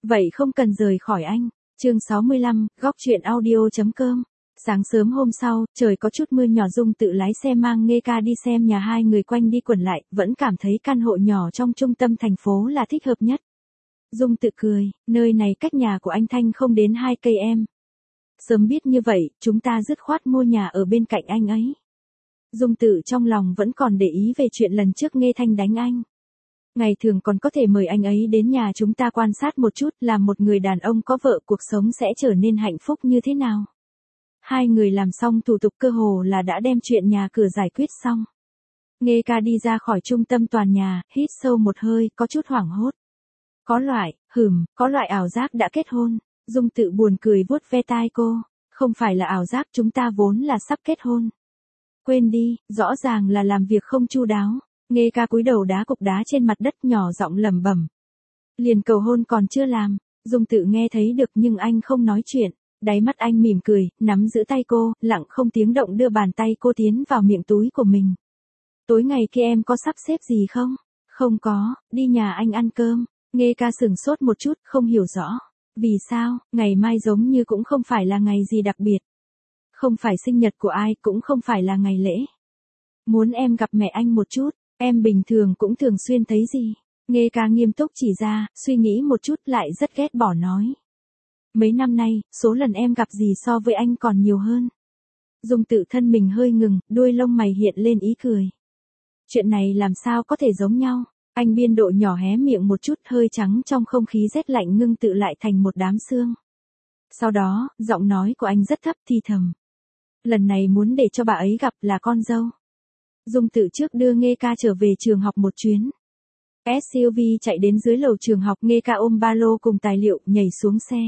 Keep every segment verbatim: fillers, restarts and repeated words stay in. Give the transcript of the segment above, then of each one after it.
Vậy không cần rời khỏi anh. Chương sáu mươi lăm, góc truyện audio.com. Sáng sớm hôm sau, trời có chút mưa nhỏ, Dung tự lái xe mang Nghê Ca đi xem nhà, hai người quanh đi quẩn lại, vẫn cảm thấy căn hộ nhỏ trong trung tâm thành phố là thích hợp nhất. Dung tự cười, nơi này cách nhà của anh Thanh không đến hai cây em. Sớm biết như vậy, chúng ta dứt khoát mua nhà ở bên cạnh anh ấy. Dung tự trong lòng vẫn còn để ý về chuyện lần trước Nghê Thanh đánh anh. Ngày thường còn có thể mời anh ấy đến nhà chúng ta quan sát một chút, là một người đàn ông có vợ cuộc sống sẽ trở nên hạnh phúc như thế nào. Hai người làm xong thủ tục cơ hồ là đã đem chuyện nhà cửa giải quyết xong. Nghê Ca đi ra khỏi trung tâm tòa nhà, hít sâu một hơi, có chút hoảng hốt. Có loại, hừm, có loại ảo giác đã kết hôn. Dung tự buồn cười vuốt ve tai cô. Không phải là ảo giác, chúng ta vốn là sắp kết hôn. Quên đi, rõ ràng là làm việc không chu đáo. Nghê Ca cúi đầu đá cục đá trên mặt đất, nhỏ giọng lẩm bẩm. Liền cầu hôn còn chưa làm. Dung tự nghe thấy được nhưng anh không nói chuyện. Đáy mắt anh mỉm cười, nắm giữ tay cô, lặng không tiếng động đưa bàn tay cô tiến vào miệng túi của mình. Tối ngày kia em có sắp xếp gì không? Không có, đi nhà anh ăn cơm. Nghê Ca sửng sốt một chút, không hiểu rõ. Vì sao, ngày mai giống như cũng không phải là ngày gì đặc biệt. Không phải sinh nhật của ai, cũng không phải là ngày lễ. Muốn em gặp mẹ anh một chút, em bình thường cũng thường xuyên thấy gì. Nghê Ca nghiêm túc chỉ ra, suy nghĩ một chút lại rất ghét bỏ nói. Mấy năm nay, số lần em gặp gì so với anh còn nhiều hơn. Dung tự thân mình hơi ngừng, đuôi lông mày hiện lên ý cười. Chuyện này làm sao có thể giống nhau. Anh biên độ nhỏ hé miệng một chút, hơi trắng trong không khí rét lạnh ngưng tự lại thành một đám sương. Sau đó, giọng nói của anh rất thấp thì thầm. Lần này muốn để cho bà ấy gặp là con dâu. Dung tự trước đưa Nghê Ca trở về trường học một chuyến. ét u vê chạy đến dưới lầu trường học, Nghê Ca ôm ba lô cùng tài liệu, nhảy xuống xe.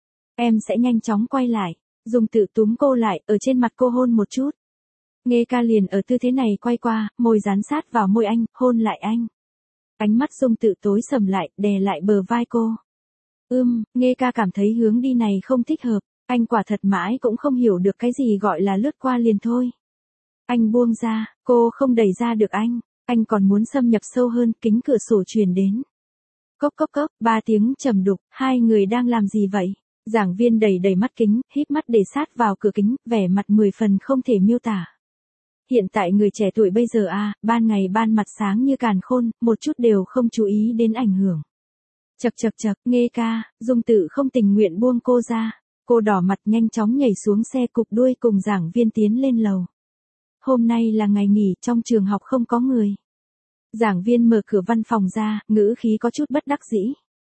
Em sẽ nhanh chóng quay lại. Dung tự túm cô lại, ở trên mặt cô hôn một chút. Nghê Ca liền ở tư thế này quay qua, môi dán sát vào môi anh, hôn lại anh. Ánh mắt Dung tự tối sầm lại, đè lại bờ vai cô. Ưm, Nghê Ca cảm thấy hướng đi này không thích hợp. Anh quả thật mãi cũng không hiểu được cái gì gọi là lướt qua liền thôi. Anh buông ra, cô không đẩy ra được anh. Anh còn muốn xâm nhập sâu hơn, kính cửa sổ truyền đến. Cốc cốc cốc, ba tiếng trầm đục, hai người đang làm gì vậy? Giảng viên đẩy đẩy mắt kính, híp mắt để sát vào cửa kính, vẻ mặt mười phần không thể miêu tả. Hiện tại người trẻ tuổi bây giờ à, ban ngày ban mặt sáng như càn khôn, một chút đều không chú ý đến ảnh hưởng. Chậc chậc chậc, Nghê Ca, Dung tự không tình nguyện buông cô ra. Cô đỏ mặt nhanh chóng nhảy xuống xe, cụp đuôi cùng giảng viên tiến lên lầu. Hôm nay là ngày nghỉ, trong trường học không có người. Giảng viên mở cửa văn phòng ra, ngữ khí có chút bất đắc dĩ.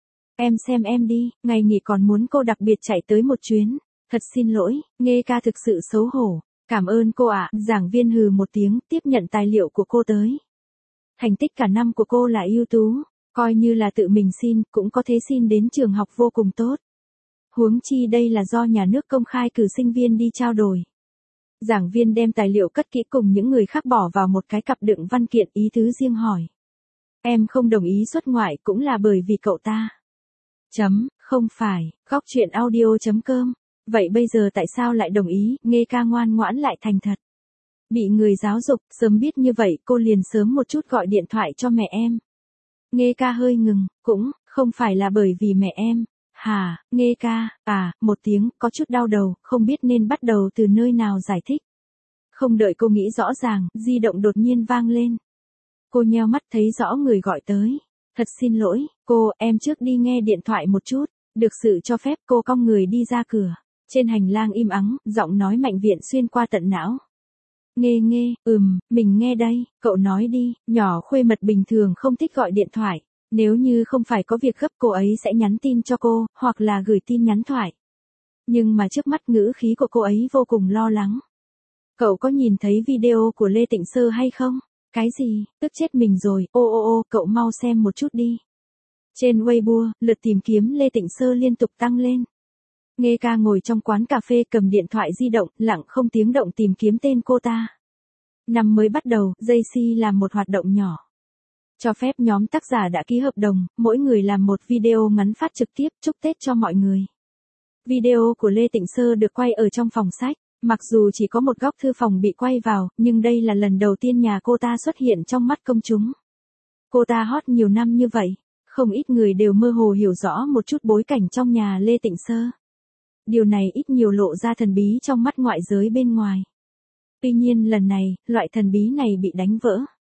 Em xem em đi, ngày nghỉ còn muốn cô đặc biệt chạy tới một chuyến. Thật xin lỗi, Nghê Ca thực sự xấu hổ. Cảm ơn cô ạ, giảng viên hừ một tiếng, tiếp nhận tài liệu của cô tới. Thành tích cả năm của cô là ưu tú, coi như là tự mình xin, cũng có thể xin đến trường học vô cùng tốt. Huống chi đây là do nhà nước công khai cử sinh viên đi trao đổi. Giảng viên đem tài liệu cất kỹ cùng những người khác bỏ vào một cái cặp đựng văn kiện, ý tứ riêng hỏi. Em không đồng ý xuất ngoại cũng là bởi vì cậu ta. Chấm, không phải, góc truyện audio.com. Vậy bây giờ tại sao lại đồng ý? Nghê Ca ngoan ngoãn lại thành thật. Bị người giáo dục, sớm biết như vậy cô liền sớm một chút gọi điện thoại cho mẹ em. Nghê Ca hơi ngừng, cũng, không phải là bởi vì mẹ em. Hà, Nghê Ca, à, một tiếng, có chút đau đầu, không biết nên bắt đầu từ nơi nào giải thích. Không đợi cô nghĩ rõ ràng, di động đột nhiên vang lên. Cô nheo mắt thấy rõ người gọi tới. Thật xin lỗi, cô, em trước đi nghe điện thoại một chút. Được sự cho phép cô cong người đi ra cửa. Trên hành lang im ắng, giọng nói mạnh viện xuyên qua tận não. Nghê Nghê, ừm, mình nghe đây, cậu nói đi, nhỏ khuê mật bình thường không thích gọi điện thoại. Nếu như không phải có việc gấp cô ấy sẽ nhắn tin cho cô, hoặc là gửi tin nhắn thoại. Nhưng mà trước mắt ngữ khí của cô ấy vô cùng lo lắng. Cậu có nhìn thấy video của Lê Tịnh Sơ hay không? Cái gì, tức chết mình rồi, ô ô ô, cậu mau xem một chút đi. Trên Weibo, lượt tìm kiếm Lê Tịnh Sơ liên tục tăng lên. Nghê Ca ngồi trong quán cà phê cầm điện thoại di động, lặng không tiếng động tìm kiếm tên cô ta. Năm mới bắt đầu, gi xê làm một hoạt động nhỏ. Cho phép nhóm tác giả đã ký hợp đồng, mỗi người làm một video ngắn phát trực tiếp chúc Tết cho mọi người. Video của Lê Tịnh Sơ được quay ở trong phòng sách. Mặc dù chỉ có một góc thư phòng bị quay vào, nhưng đây là lần đầu tiên nhà cô ta xuất hiện trong mắt công chúng. Cô ta hot nhiều năm như vậy, Không ít người đều mơ hồ hiểu rõ một chút bối cảnh trong nhà Lê Tịnh Sơ. Điều này ít nhiều lộ ra thần bí trong mắt ngoại giới bên ngoài. Tuy nhiên lần này, loại thần bí này bị đánh vỡ.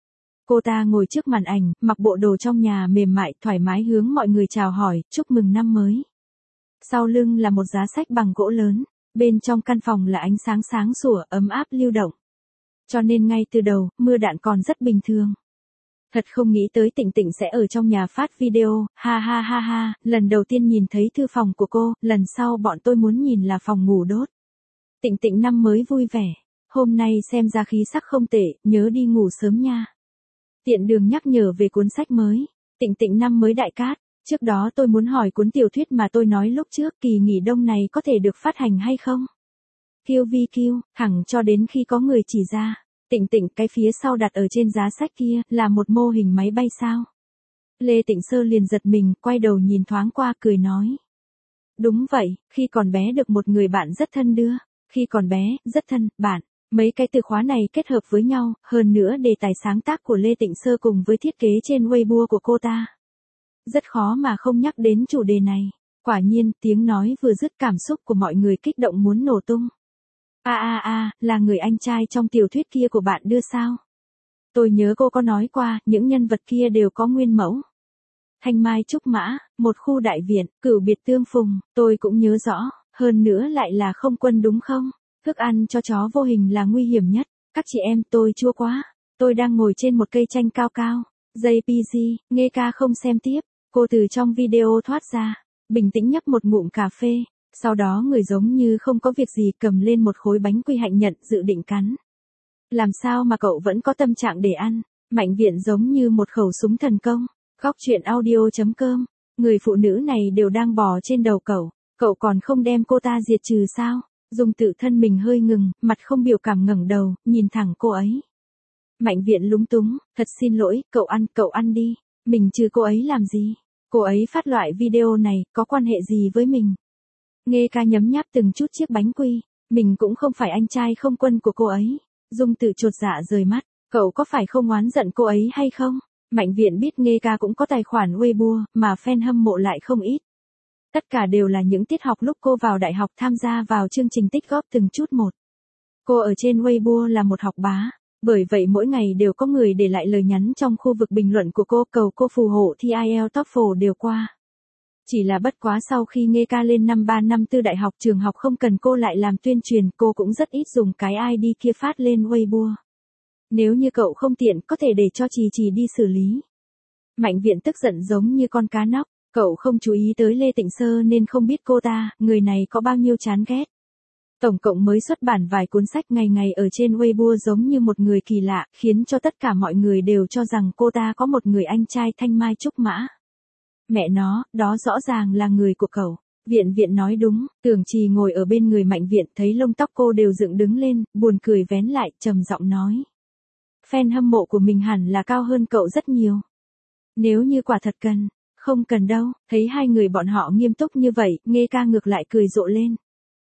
Cô ta ngồi trước màn ảnh, mặc bộ đồ trong nhà mềm mại, thoải mái hướng mọi người chào hỏi, chúc mừng năm mới. Sau lưng là một giá sách bằng gỗ lớn, bên trong căn phòng là ánh sáng sáng sủa, ấm áp lưu động. Cho nên ngay từ đầu, mưa đạn còn rất bình thường. Thật không nghĩ tới Tịnh Tịnh sẽ ở trong nhà phát video, ha ha ha ha, lần đầu tiên nhìn thấy thư phòng của cô, lần sau bọn tôi muốn nhìn là phòng ngủ đốt. Tịnh Tịnh năm mới vui vẻ, hôm nay xem ra khí sắc không tệ, nhớ đi ngủ sớm nha. Tiện đường nhắc nhở về cuốn sách mới, Tịnh Tịnh năm mới đại cát, trước đó tôi muốn hỏi cuốn tiểu thuyết mà tôi nói lúc trước kỳ nghỉ đông này có thể được phát hành hay không? Kiêu vi kiêu, thẳng cho đến khi có người chỉ ra. Tịnh Tịnh, cái phía sau đặt ở trên giá sách kia, là một mô hình máy bay sao? Lê Tịnh Sơ liền giật mình, quay đầu nhìn thoáng qua cười nói. Đúng vậy, khi còn bé được một người bạn rất thân đưa. Khi còn bé, rất thân, bạn. Mấy cái từ khóa này kết hợp với nhau, hơn nữa đề tài sáng tác của Lê Tịnh Sơ cùng với thiết kế trên Weibo của cô ta. Rất khó mà không nhắc đến chủ đề này. Quả nhiên, tiếng nói vừa dứt cảm xúc của mọi người kích động muốn nổ tung. A a a, là người anh trai trong tiểu thuyết kia của bạn đưa sao? Tôi nhớ cô có nói qua, những nhân vật kia đều có nguyên mẫu. Thanh Mai Trúc Mã, một khu đại viện, cửu biệt tương phùng, tôi cũng nhớ rõ, hơn nữa lại là không quân đúng không? Thức ăn cho chó vô hình là nguy hiểm nhất, các chị em tôi chua quá, tôi đang ngồi trên một cây chanh cao cao. gi pê giê, nghe ca không xem tiếp, cô từ trong video thoát ra, bình tĩnh nhấp một ngụm cà phê. Sau đó người giống như không có việc gì cầm lên một khối bánh quy hạnh nhận dự định cắn. Làm sao mà cậu vẫn có tâm trạng để ăn, Mạnh Viện giống như một khẩu súng thần công. Góc chuyện audio chấm com, người phụ nữ này đều đang bò trên đầu cậu, cậu còn không đem cô ta diệt trừ sao? Dung Tự thân mình hơi ngừng, mặt không biểu cảm ngẩng đầu, nhìn thẳng cô ấy. Mạnh Viện lúng túng, thật xin lỗi, cậu ăn, cậu ăn đi, mình trừ cô ấy làm gì? Cô ấy phát loại video này, có quan hệ gì với mình? Nghe ca nhấm nháp từng chút chiếc bánh quy, mình cũng không phải anh trai không quân của cô ấy. Dung Tự chột dạ rời mắt, cậu có phải không oán giận cô ấy hay không? Mạnh Viện biết Nghe ca cũng có tài khoản Weibo, mà fan hâm mộ lại không ít. Tất cả đều là những tiết học lúc cô vào đại học tham gia vào chương trình tích góp từng chút một. Cô ở trên Weibo là một học bá, bởi vậy mỗi ngày đều có người để lại lời nhắn trong khu vực bình luận của cô cầu cô phù hộ thi ai eo TOEFL đều qua. Chỉ là bất quá sau khi Nghe ca lên năm ba năm tư đại học trường học không cần cô lại làm tuyên truyền, cô cũng rất ít dùng cái i đê kia phát lên Weibo. Nếu như cậu không tiện có thể để cho Trì Trì đi xử lý. Mạnh Viện tức giận giống như con cá nóc, cậu không chú ý tới Lê Tịnh Sơ nên không biết cô ta, người này có bao nhiêu chán ghét. Tổng cộng mới xuất bản vài cuốn sách ngày ngày ở trên Weibo giống như một người kỳ lạ, khiến cho tất cả mọi người đều cho rằng cô ta có một người anh trai Thanh Mai Trúc Mã. Mẹ nó, đó rõ ràng là người của cậu. Viện Viện nói đúng, Tưởng Trì ngồi ở bên người Mạnh Viện thấy lông tóc cô đều dựng đứng lên, buồn cười vén lại, trầm giọng nói. Fan hâm mộ của mình hẳn là cao hơn cậu rất nhiều. Nếu như quả thật cần, không cần đâu, thấy hai người bọn họ nghiêm túc như vậy, Nghe ca ngược lại cười rộ lên.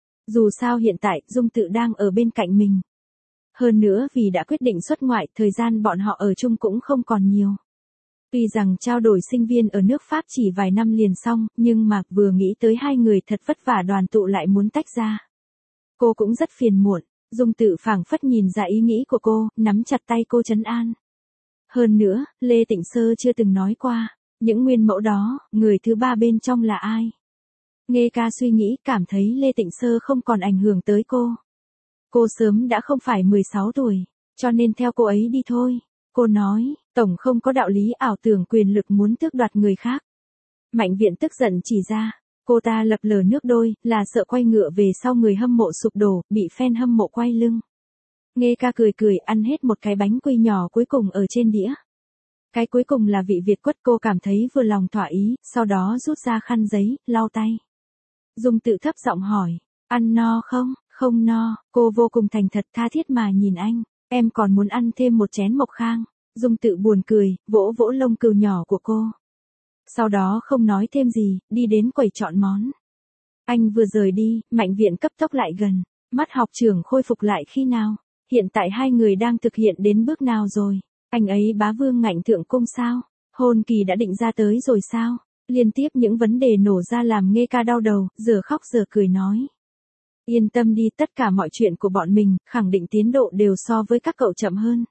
Dù sao hiện tại, Dung Tự đang ở bên cạnh mình. Hơn nữa vì đã quyết định xuất ngoại, thời gian bọn họ ở chung cũng không còn nhiều. Tuy rằng trao đổi sinh viên ở nước Pháp chỉ vài năm liền xong, nhưng mà vừa nghĩ tới hai người thật vất vả đoàn tụ lại muốn tách ra. Cô cũng rất phiền muộn, Dung Tự phảng phất nhìn ra ý nghĩ của cô, nắm chặt tay cô trấn an. Hơn nữa, Lê Tịnh Sơ chưa từng nói qua, những nguyên mẫu đó, người thứ ba bên trong là ai? Nghe ca suy nghĩ cảm thấy Lê Tịnh Sơ không còn ảnh hưởng tới cô. Cô sớm đã không phải mười sáu tuổi, cho nên theo cô ấy đi thôi. Cô nói, tổng không có đạo lý ảo tưởng quyền lực muốn tước đoạt người khác. Mạnh Viện tức giận chỉ ra, cô ta lập lờ nước đôi, là sợ quay ngựa về sau người hâm mộ sụp đổ, bị fan hâm mộ quay lưng. Nghe ca cười cười ăn hết một cái bánh quy nhỏ cuối cùng ở trên đĩa. Cái cuối cùng là vị Việt quất, cô cảm thấy vừa lòng thỏa ý, sau đó rút ra khăn giấy, lau tay. Dung Tự thấp giọng hỏi, ăn no không? Không no, cô vô cùng thành thật tha thiết mà nhìn anh, em còn muốn ăn thêm một chén mộc khang. Dung Tự buồn cười, vỗ vỗ lông cừu nhỏ của cô. Sau đó không nói thêm gì, đi đến quầy chọn món. Anh vừa rời đi, Mạnh Viện cấp tốc lại gần, mắt học trưởng khôi phục lại khi nào? Hiện tại hai người đang thực hiện đến bước nào rồi? Anh ấy bá vương ngạnh thượng cung sao? Hôn kỳ đã định ra tới rồi sao? Liên tiếp những vấn đề nổ ra làm Nghê Ca đau đầu, giờ khóc giờ cười nói. Yên tâm đi, tất cả mọi chuyện của bọn mình, khẳng định tiến độ đều so với các cậu chậm hơn.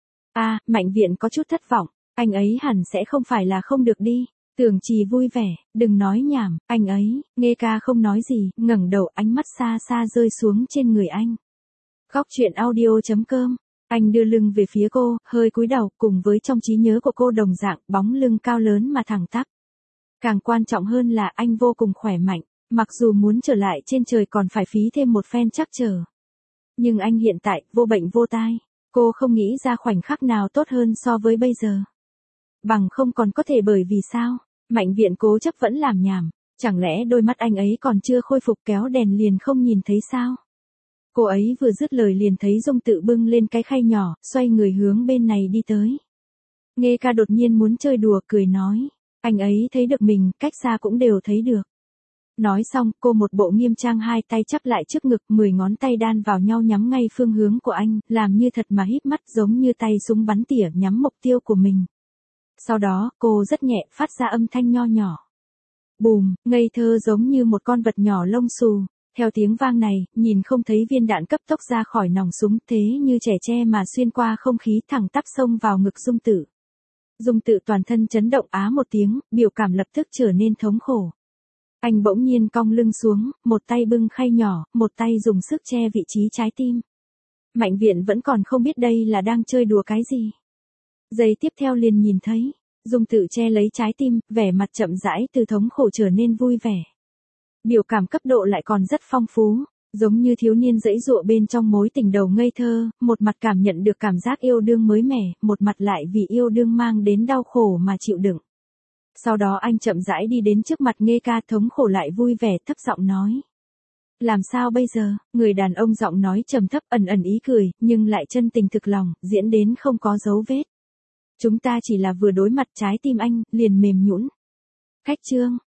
À, Mạnh Viện có chút thất vọng, anh ấy hẳn sẽ không phải là không được đi. Tưởng Trì vui vẻ, đừng nói nhảm, anh ấy. Nghê Ca không nói gì, ngẩng đầu, ánh mắt xa xa rơi xuống trên người anh. Góc chuyện audio.com. Anh đưa lưng về phía cô, hơi cúi đầu, cùng với trong trí nhớ của cô đồng dạng, bóng lưng cao lớn mà thẳng tắp. Càng quan trọng hơn là anh vô cùng khỏe mạnh, mặc dù muốn trở lại trên trời còn phải phí thêm một phen trắc trở. Nhưng anh hiện tại, vô bệnh vô tai, cô không nghĩ ra khoảnh khắc nào tốt hơn so với bây giờ. Bằng không còn có thể bởi vì sao? Mạnh Viện cố chấp vẫn làm nhảm, chẳng lẽ đôi mắt anh ấy còn chưa khôi phục kéo đèn liền không nhìn thấy sao? Cô ấy vừa dứt lời liền thấy Dung Tự bưng lên cái khay nhỏ, xoay người hướng bên này đi tới. Nghê Ca đột nhiên muốn chơi đùa cười nói, anh ấy thấy được mình, cách xa cũng đều thấy được. Nói xong, cô một bộ nghiêm trang hai tay chắp lại trước ngực, mười ngón tay đan vào nhau nhắm ngay phương hướng của anh, làm như thật mà híp mắt giống như tay súng bắn tỉa nhắm mục tiêu của mình. Sau đó, cô rất nhẹ, phát ra âm thanh nho nhỏ. Bùm, ngây thơ giống như một con vật nhỏ lông xù. Theo tiếng vang này, nhìn không thấy viên đạn cấp tốc ra khỏi nòng súng, thế như trẻ tre mà xuyên qua không khí thẳng tắp xông vào ngực Dung Tự. Dung Tự toàn thân chấn động á một tiếng, biểu cảm lập tức trở nên thống khổ. Anh bỗng nhiên cong lưng xuống, một tay bưng khay nhỏ, một tay dùng sức che vị trí trái tim. Mạnh Viện vẫn còn không biết đây là đang chơi đùa cái gì. Giây tiếp theo liền nhìn thấy, Dung Tự che lấy trái tim, vẻ mặt chậm rãi từ thống khổ trở nên vui vẻ. Biểu cảm cấp độ lại còn rất phong phú, giống như thiếu niên giãy giụa bên trong mối tình đầu ngây thơ, một mặt cảm nhận được cảm giác yêu đương mới mẻ, một mặt lại vì yêu đương mang đến đau khổ mà chịu đựng. Sau đó anh chậm rãi đi đến trước mặt Nghê Ca, thống khổ lại vui vẻ, thấp giọng nói. Làm sao bây giờ? Người đàn ông giọng nói trầm thấp, ẩn ẩn ý cười, nhưng lại chân tình thực lòng, diễn đến không có dấu vết. Chúng ta chỉ là vừa đối mặt, trái tim anh liền mềm nhũn. Khách trương.